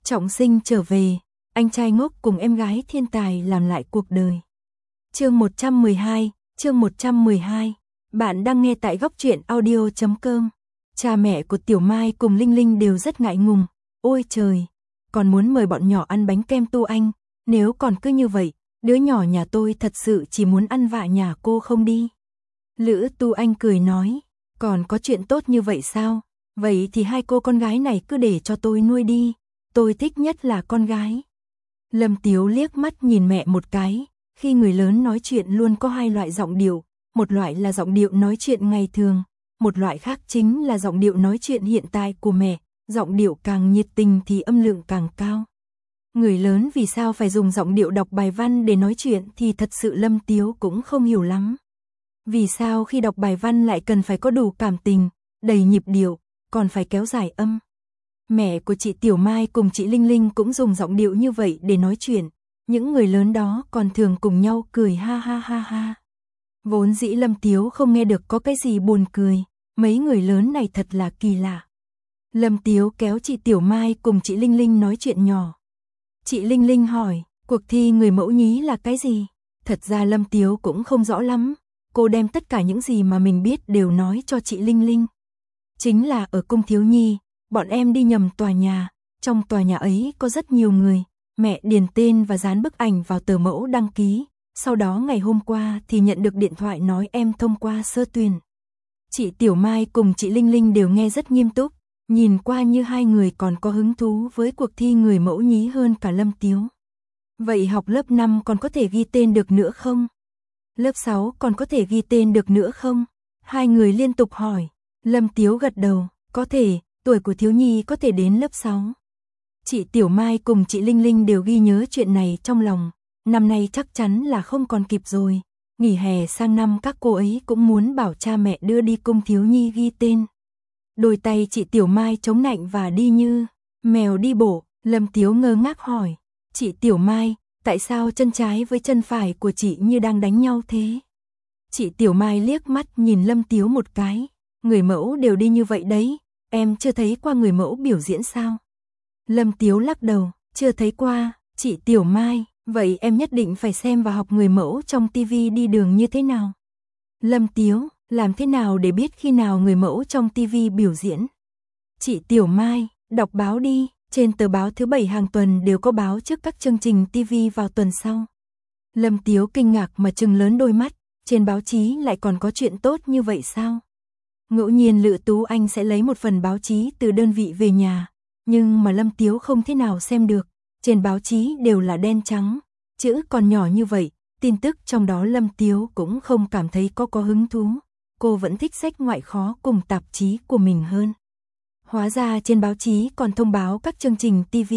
Trọng sinh trở về, anh trai ngốc cùng em gái thiên tài làm lại cuộc đời. Chương 112, bạn đang nghe tại goctruyện audio.com. Cha mẹ của Tiểu Mai cùng Linh Linh đều rất ngại ngùng. Ôi trời, còn muốn mời bọn nhỏ ăn bánh kem Tu Anh, nếu còn cứ như vậy, đứa nhỏ nhà tôi thật sự chỉ muốn ăn vạ nhà cô không đi. Lữ Tu Anh cười nói, còn có chuyện tốt như vậy sao? Vậy thì hai cô con gái này cứ để cho tôi nuôi đi, tôi thích nhất là con gái. Lâm Tiếu liếc mắt nhìn mẹ một cái, khi người lớn nói chuyện luôn có hai loại giọng điệu, một loại là giọng điệu nói chuyện ngày thường, một loại khác chính là giọng điệu nói chuyện hiện tại của mẹ, giọng điệu càng nhiệt tình thì âm lượng càng cao. Người lớn vì sao phải dùng giọng điệu đọc bài văn để nói chuyện thì thật sự Lâm Tiếu cũng không hiểu lắm. Vì sao khi đọc bài văn lại cần phải có đủ cảm tình, đầy nhịp điệu, còn phải kéo dài âm. Mẹ của chị Tiểu Mai cùng chị Linh Linh cũng dùng giọng điệu như vậy để nói chuyện, những người lớn đó còn thường cùng nhau cười ha ha ha ha. Vốn dĩ Lâm Tiếu không nghe được có cái gì buồn cười, mấy người lớn này thật là kỳ lạ. Lâm Tiếu kéo chị Tiểu Mai cùng chị Linh Linh nói chuyện nhỏ. Chị Linh Linh hỏi, cuộc thi người mẫu nhí là cái gì? Thật ra Lâm Tiếu cũng không rõ lắm, cô đem tất cả những gì mà mình biết đều nói cho chị Linh Linh. Chính là ở cung thiếu nhi, bọn em đi nhầm tòa nhà, trong tòa nhà ấy có rất nhiều người, mẹ điền tên và dán bức ảnh vào tờ mẫu đăng ký, sau đó ngày hôm qua thì nhận được điện thoại nói em thông qua sơ tuyển. Chị Tiểu Mai cùng chị Linh Linh đều nghe rất nghiêm túc, nhìn qua như hai người còn có hứng thú với cuộc thi người mẫu nhí hơn cả Lâm Tiếu. Vậy học lớp 5 còn có thể ghi tên được nữa không? Lớp 6 còn có thể ghi tên được nữa không? Hai người liên tục hỏi. Lâm Tiếu gật đầu, có thể, tuổi của thiếu nhi có thể đến lớp 6. Chị Tiểu Mai cùng chị Linh Linh đều ghi nhớ chuyện này trong lòng, năm nay chắc chắn là không còn kịp rồi, nghỉ hè sang năm các cô ấy cũng muốn bảo cha mẹ đưa đi cung thiếu nhi ghi tên. Đôi tay chị Tiểu Mai chống nạnh và đi như mèo đi bộ, Lâm Tiếu ngơ ngác hỏi, chị Tiểu Mai, tại sao chân trái với chân phải của chị như đang đánh nhau thế? Chị Tiểu Mai liếc mắt nhìn Lâm Tiếu một cái, người mẫu đều đi như vậy đấy, em chưa thấy qua người mẫu biểu diễn sao? Lâm Tiếu lắc đầu, chưa thấy qua, chị Tiểu Mai, vậy em nhất định phải xem và học người mẫu trong TV đi đường như thế nào? Lâm Tiếu, làm thế nào để biết khi nào người mẫu trong TV biểu diễn? Chị Tiểu Mai, đọc báo đi, trên tờ báo thứ 7 hàng tuần đều có báo trước các chương trình TV vào tuần sau. Lâm Tiếu kinh ngạc mà trừng lớn đôi mắt, trên báo chí lại còn có chuyện tốt như vậy sao? Ngẫu nhiên Lữ Tú Anh sẽ lấy một phần báo chí từ đơn vị về nhà, nhưng mà Lâm Tiếu không thể nào xem được, trên báo chí đều là đen trắng, chữ còn nhỏ như vậy, tin tức trong đó Lâm Tiếu cũng không cảm thấy có hứng thú, cô vẫn thích sách ngoại khó cùng tạp chí của mình hơn. Hóa ra trên báo chí còn thông báo các chương trình TV.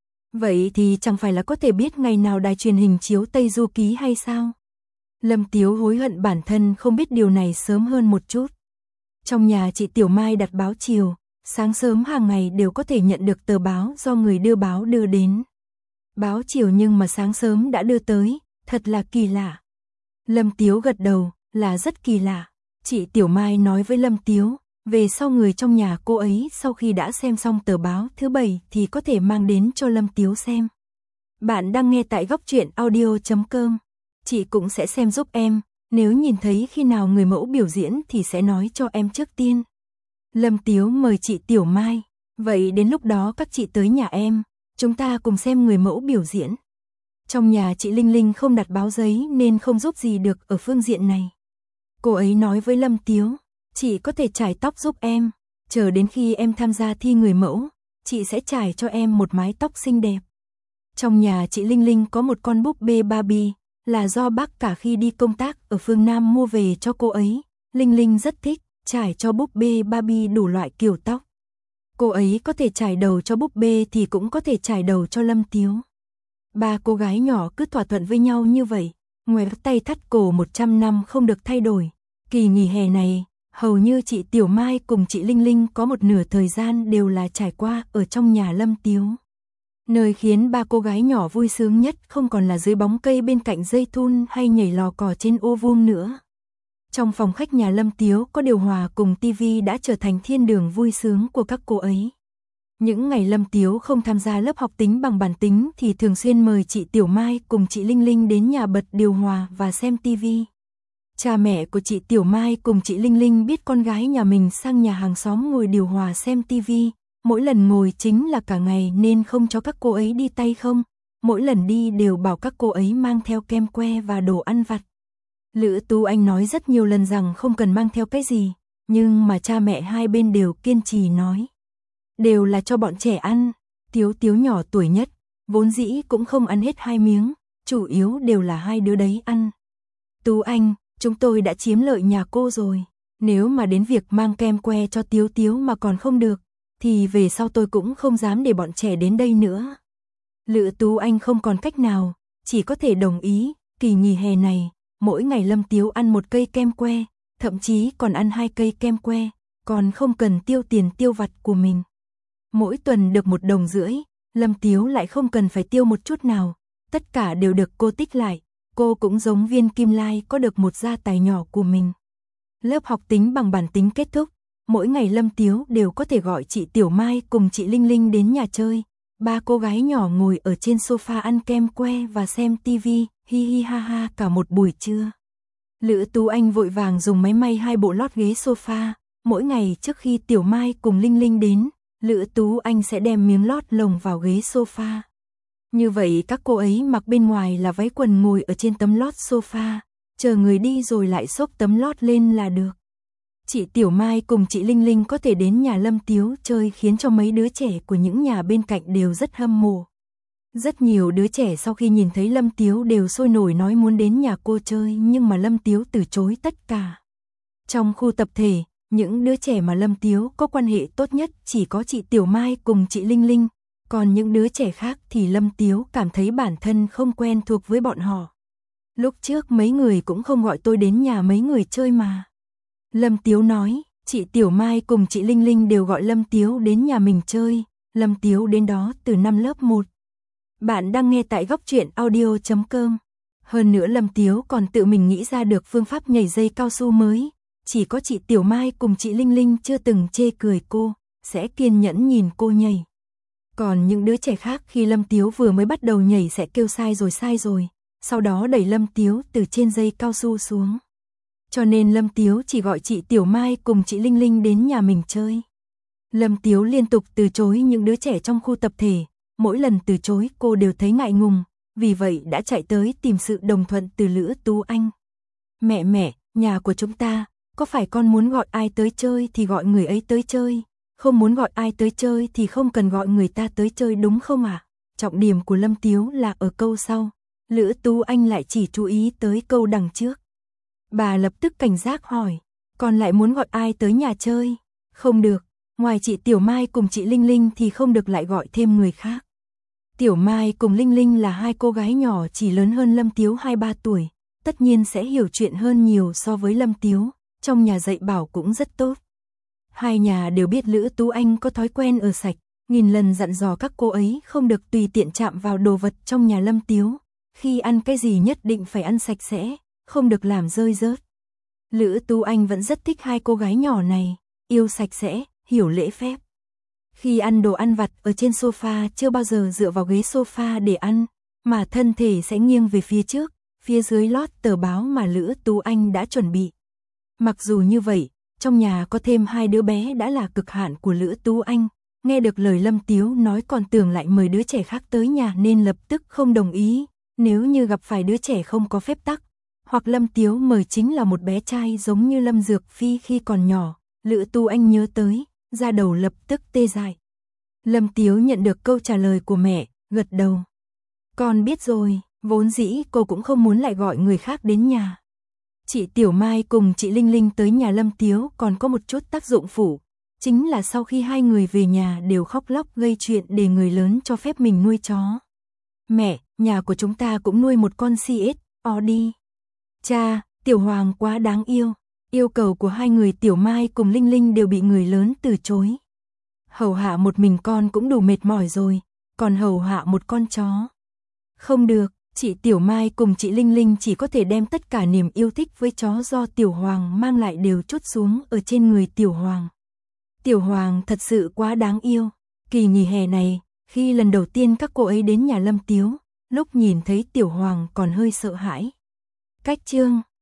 Vậy thì chẳng phải là có thể biết ngày nào đài truyền hình chiếu Tây Du Ký hay sao? Lâm Tiếu hối hận bản thân không biết điều này sớm hơn một chút. Trong nhà chị Tiểu Mai đặt báo chiều, sáng sớm hàng ngày đều có thể nhận được tờ báo do người đưa báo đưa đến. Báo chiều nhưng mà sáng sớm đã đưa tới, thật là kỳ lạ. Lâm Tiếu gật đầu, là rất kỳ lạ. Chị Tiểu Mai nói với Lâm Tiếu, về sau người trong nhà cô ấy sau khi đã xem xong tờ báo thứ 7 thì có thể mang đến cho Lâm Tiếu xem. Bạn đang nghe tại goctruyện audio.com. Chị cũng sẽ xem giúp em, nếu nhìn thấy khi nào người mẫu biểu diễn thì sẽ nói cho em trước tiên. Lâm Tiếu mời chị Tiểu Mai, vậy đến lúc đó các chị tới nhà em, chúng ta cùng xem người mẫu biểu diễn. Trong nhà chị Linh Linh không đặt báo giấy nên không giúp gì được ở phương diện này. Cô ấy nói với Lâm Tiếu, chị có thể chải tóc giúp em, chờ đến khi em tham gia thi người mẫu, chị sẽ chải cho em một mái tóc xinh đẹp. Trong nhà chị Linh Linh có một con búp bê Barbie, là do bác cả khi đi công tác ở phương Nam mua về cho cô ấy, Linh Linh rất thích chải cho búp bê Barbie đủ loại kiểu tóc. Cô ấy có thể chải đầu cho búp bê thì cũng có thể chải đầu cho Lâm Tiếu. Ba cô gái nhỏ cứ thỏa thuận với nhau như vậy, ngoe tay thắt cổ 100 năm không được thay đổi. Kỳ nghỉ hè này, hầu như chị Tiểu Mai cùng chị Linh Linh có một nửa thời gian đều là trải qua ở trong nhà Lâm Tiếu. Nơi khiến ba cô gái nhỏ vui sướng nhất không còn là dưới bóng cây bên cạnh dây thun hay nhảy lò cò trên ô vuông nữa. Trong phòng khách nhà Lâm Tiếu có điều hòa cùng tivi đã trở thành thiên đường vui sướng của các cô ấy. Những ngày Lâm Tiếu không tham gia lớp học tính bằng bản tính thì thường xuyên mời chị Tiểu Mai cùng chị Linh Linh đến nhà bật điều hòa và xem tivi. Cha mẹ của chị Tiểu Mai cùng chị Linh Linh biết con gái nhà mình sang nhà hàng xóm ngồi điều hòa xem tivi, mỗi lần ngồi chính là cả ngày nên không cho các cô ấy đi tay không, mỗi lần đi đều bảo các cô ấy mang theo kem que và đồ ăn vặt. Lữ Tú Anh nói rất nhiều lần rằng không cần mang theo cái gì, nhưng mà cha mẹ hai bên đều kiên trì nói. Đều là cho bọn trẻ ăn, Tiếu Tiếu nhỏ tuổi nhất, vốn dĩ cũng không ăn hết 2 miếng, chủ yếu đều là hai đứa đấy ăn. Tú Anh, chúng tôi đã chiếm lợi nhà cô rồi, nếu mà đến việc mang kem que cho Tiếu Tiếu mà còn không được, thì về sau tôi cũng không dám để bọn trẻ đến đây nữa. Lữ Tú Anh không còn cách nào, chỉ có thể đồng ý, kỳ nghỉ hè này, mỗi ngày Lâm Tiếu ăn 1 cây kem que, thậm chí còn ăn 2 cây kem que, còn không cần tiêu tiền tiêu vặt của mình. Mỗi tuần được 1,5 đồng, Lâm Tiếu lại không cần phải tiêu một chút nào, tất cả đều được cô tích lại, cô cũng giống Viên Kim Lai có được một gia tài nhỏ của mình. Lớp học tính bằng bản tính kết thúc, mỗi ngày Lâm Tiếu đều có thể gọi chị Tiểu Mai cùng chị Linh Linh đến nhà chơi. 3 cô gái nhỏ ngồi ở trên sofa ăn kem que và xem tivi, hi hi ha ha cả một buổi trưa. Lữ Tú Anh vội vàng dùng máy may 2 bộ lót ghế sofa, mỗi ngày trước khi Tiểu Mai cùng Linh Linh đến, Lữ Tú Anh sẽ đem miếng lót lồng vào ghế sofa. Như vậy các cô ấy mặc bên ngoài là váy quần ngồi ở trên tấm lót sofa, chờ người đi rồi lại xốc tấm lót lên là được. Chị Tiểu Mai cùng chị Linh Linh có thể đến nhà Lâm Tiếu chơi khiến cho mấy đứa trẻ của những nhà bên cạnh đều rất hâm mộ. Rất nhiều đứa trẻ sau khi nhìn thấy Lâm Tiếu đều sôi nổi nói muốn đến nhà cô chơi nhưng mà Lâm Tiếu từ chối tất cả. Trong khu tập thể, những đứa trẻ mà Lâm Tiếu có quan hệ tốt nhất chỉ có chị Tiểu Mai cùng chị Linh Linh, còn những đứa trẻ khác thì Lâm Tiếu cảm thấy bản thân không quen thuộc với bọn họ. Lúc trước mấy người cũng không gọi tôi đến nhà mấy người chơi mà. Lâm Tiếu nói, chị Tiểu Mai cùng chị Linh Linh đều gọi Lâm Tiếu đến nhà mình chơi, Lâm Tiếu đến đó từ năm lớp 1. Bạn đang nghe tại góc truyện audio.com. Hơn nữa Lâm Tiếu còn tự mình nghĩ ra được phương pháp nhảy dây cao su mới, chỉ có chị Tiểu Mai cùng chị Linh Linh chưa từng chê cười cô, sẽ kiên nhẫn nhìn cô nhảy. Còn những đứa trẻ khác khi Lâm Tiếu vừa mới bắt đầu nhảy sẽ kêu sai rồi, sau đó đẩy Lâm Tiếu từ trên dây cao su xuống. Cho nên Lâm Tiếu chỉ gọi chị Tiểu Mai cùng chị Linh Linh đến nhà mình chơi. Lâm Tiếu liên tục từ chối những đứa trẻ trong khu tập thể, mỗi lần từ chối cô đều thấy ngại ngùng, vì vậy đã chạy tới tìm sự đồng thuận từ Lữ Tú Anh. Mẹ, nhà của chúng ta, có phải con muốn gọi ai tới chơi thì gọi người ấy tới chơi, không muốn gọi ai tới chơi thì không cần gọi người ta tới chơi đúng không ạ? Trọng điểm của Lâm Tiếu là ở câu sau, Lữ Tú Anh lại chỉ chú ý tới câu đằng trước. Bà lập tức cảnh giác hỏi, con lại muốn gọi ai tới nhà chơi? Không được, ngoài chị Tiểu Mai cùng chị Linh Linh thì không được lại gọi thêm người khác. Tiểu Mai cùng Linh Linh là 2 cô gái nhỏ chỉ lớn hơn Lâm Tiếu 2-3 tuổi, tất nhiên sẽ hiểu chuyện hơn nhiều so với Lâm Tiếu, trong nhà dạy bảo cũng rất tốt. Hai nhà đều biết Lữ Tú Anh có thói quen ở sạch, nghìn lần dặn dò các cô ấy không được tùy tiện chạm vào đồ vật trong nhà Lâm Tiếu, khi ăn cái gì nhất định phải ăn sạch sẽ, không được làm rơi rớt. Lữ Tú Anh vẫn rất thích 2 cô gái nhỏ này, yêu sạch sẽ, hiểu lễ phép. Khi ăn đồ ăn vặt ở trên sofa chưa bao giờ dựa vào ghế sofa để ăn, mà thân thể sẽ nghiêng về phía trước, phía dưới lót tờ báo mà Lữ Tú Anh đã chuẩn bị. Mặc dù như vậy, trong nhà có thêm 2 đứa bé đã là cực hạn của Lữ Tú Anh, nghe được lời Lâm Tiếu nói còn tưởng lại mời đứa trẻ khác tới nhà nên lập tức không đồng ý, nếu như gặp phải đứa trẻ không có phép tắc, hoặc Lâm Tiếu mời chính là một bé trai giống như Lâm Dược Phi khi còn nhỏ, Lữ Tú Anh nhớ tới, da đầu lập tức tê dại. Lâm Tiếu nhận được câu trả lời của mẹ, gật đầu. Con biết rồi, vốn dĩ cô cũng không muốn lại gọi người khác đến nhà. Chị Tiểu Mai cùng chị Linh Linh tới nhà Lâm Tiếu còn có một chút tác dụng phụ, chính là sau khi 2 người về nhà đều khóc lóc gây chuyện để người lớn cho phép mình nuôi chó. Mẹ, nhà của chúng ta cũng nuôi một con CSO đi. Cha, Tiểu Hoàng quá đáng yêu. Yêu cầu của 2 người Tiểu Mai cùng Linh Linh đều bị người lớn từ chối. Hầu hạ một mình con cũng đủ mệt mỏi rồi, còn hầu hạ một con chó. Không được, chị Tiểu Mai cùng chị Linh Linh chỉ có thể đem tất cả niềm yêu thích với chó do Tiểu Hoàng mang lại đều trút xuống ở trên người Tiểu Hoàng. Tiểu Hoàng thật sự quá đáng yêu. Kỳ nghỉ hè này, khi lần đầu tiên các cô ấy đến nhà Lâm Tiếu, lúc nhìn thấy Tiểu Hoàng còn hơi sợ hãi. Cách chương